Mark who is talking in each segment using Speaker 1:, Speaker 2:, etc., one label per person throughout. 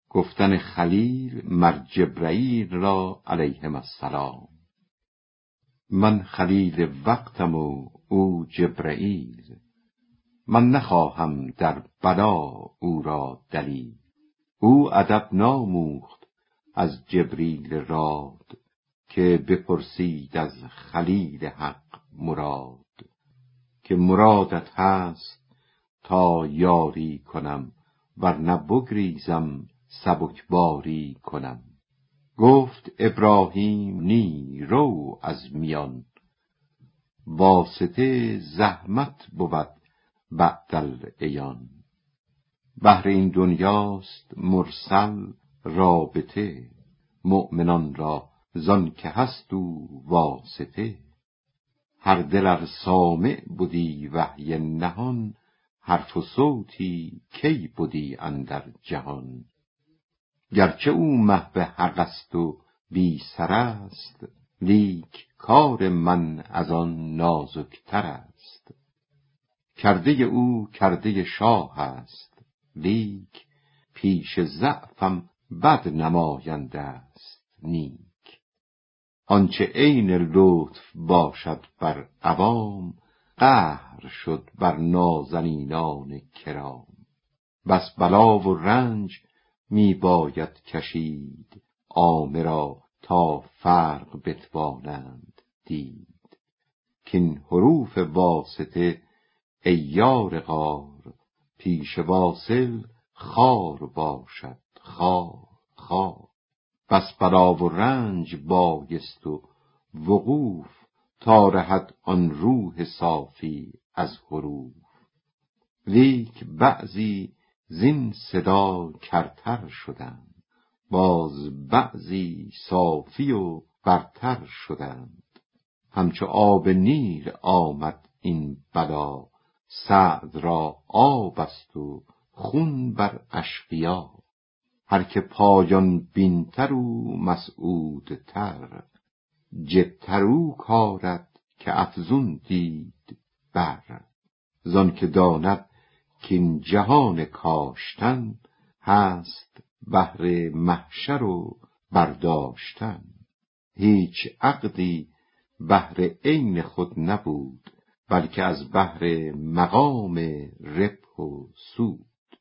Speaker 1: گفتن خلیل مر جبرئیل را علیهم السلام. من خلیل وقتم و او جبرئیل، من نخواهم در بلا او را دلیل. او ادب ناموخت از جبریل راد، که بپرسید از خلیل حق مراد. که مرادت هست تا یاری کنم، ورنه بگریزم سبکباری کنم. گفت ابراهیم نی رو از میان، واسطه زحمت بود بعد العیان. بهر این دنیاست مرسل رابطه، مؤمنان را زان که هست او واسطه. هر دل ار سامع بودی وحی نهان، حرف و صوتی کی بودی اندر جهان. گرچه او محو حق است و بی سر است، لیک کار من از آن نازکتر است. کرده او کرده شاه است، لیک پیش ضعفم بد نماینده است نیک. آنچه عین لطف باشد بر عوام، قهر شد بر نازنینان کرام. بس بلا و رنج می باید کشید عامه را، تا فرق بتوانند دید. کین حروف واسطه ای یار غار، پیش واصل خار باشد خار خار. بس بلا و رنج بایست و وقوف، تا رهد آن روح صافی از حروف. لیک بعضی زین صدا کرتر شدند، باز بعضی صافی و برتر شدند. همچو آب نیل آمد این بلا، سعد را آب است و خون بر اشقیا. هر که پایان بینتر او مسعودتر، جدتر او کارد که افزون دید بر. زان که داند کین جهان کاشتن، هست بهر محشر و برداشتن. هیچ عقدی بهر عین خود نبود، بلکه از بهر مقام ربح و سود.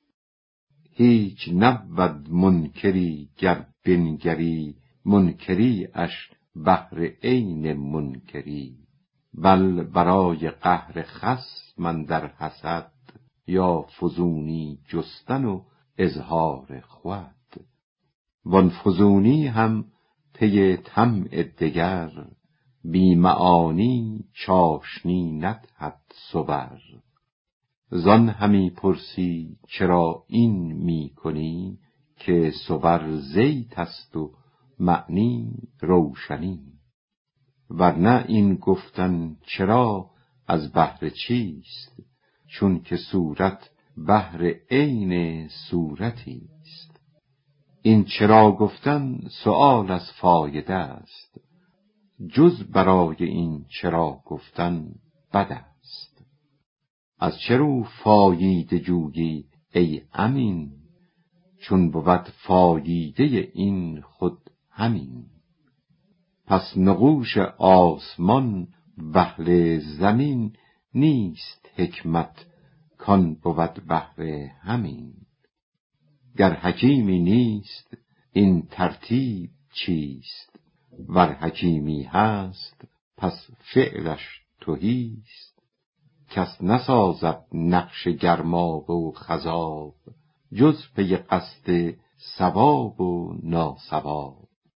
Speaker 1: هیچ نبود منکری گر بنگری، منکری اش بهر عین منکری. بل برای قهر خصم اندر حسد، یا فزونی جستن و اظهار خود. وان فزونی هم پی طمع دگر، بی معانی چاشنی ندهد صور. زان همی پرسی چرا این می کنی، که صور زیت است و معنی روشنی. ورنه این گفتن چرا از بهر چیست، چون که صورت بهر عین صورتی است. این چرا گفتن سؤال از فایده است، جز برای این چرا گفتن بد است. از چه رو فایده جویی ای امین، چون بود فایده این خود همین. پس نقوش آسمان و اهل زمین، نیست حکمت کان بود بهر همین. گر حکیمی نیست این ترتیب چیست، ور حکیمی هست پس فعلش تهیست. کس نسازد نقش گرمابه و خضاب، جز پی قصد صواب و ناصواب.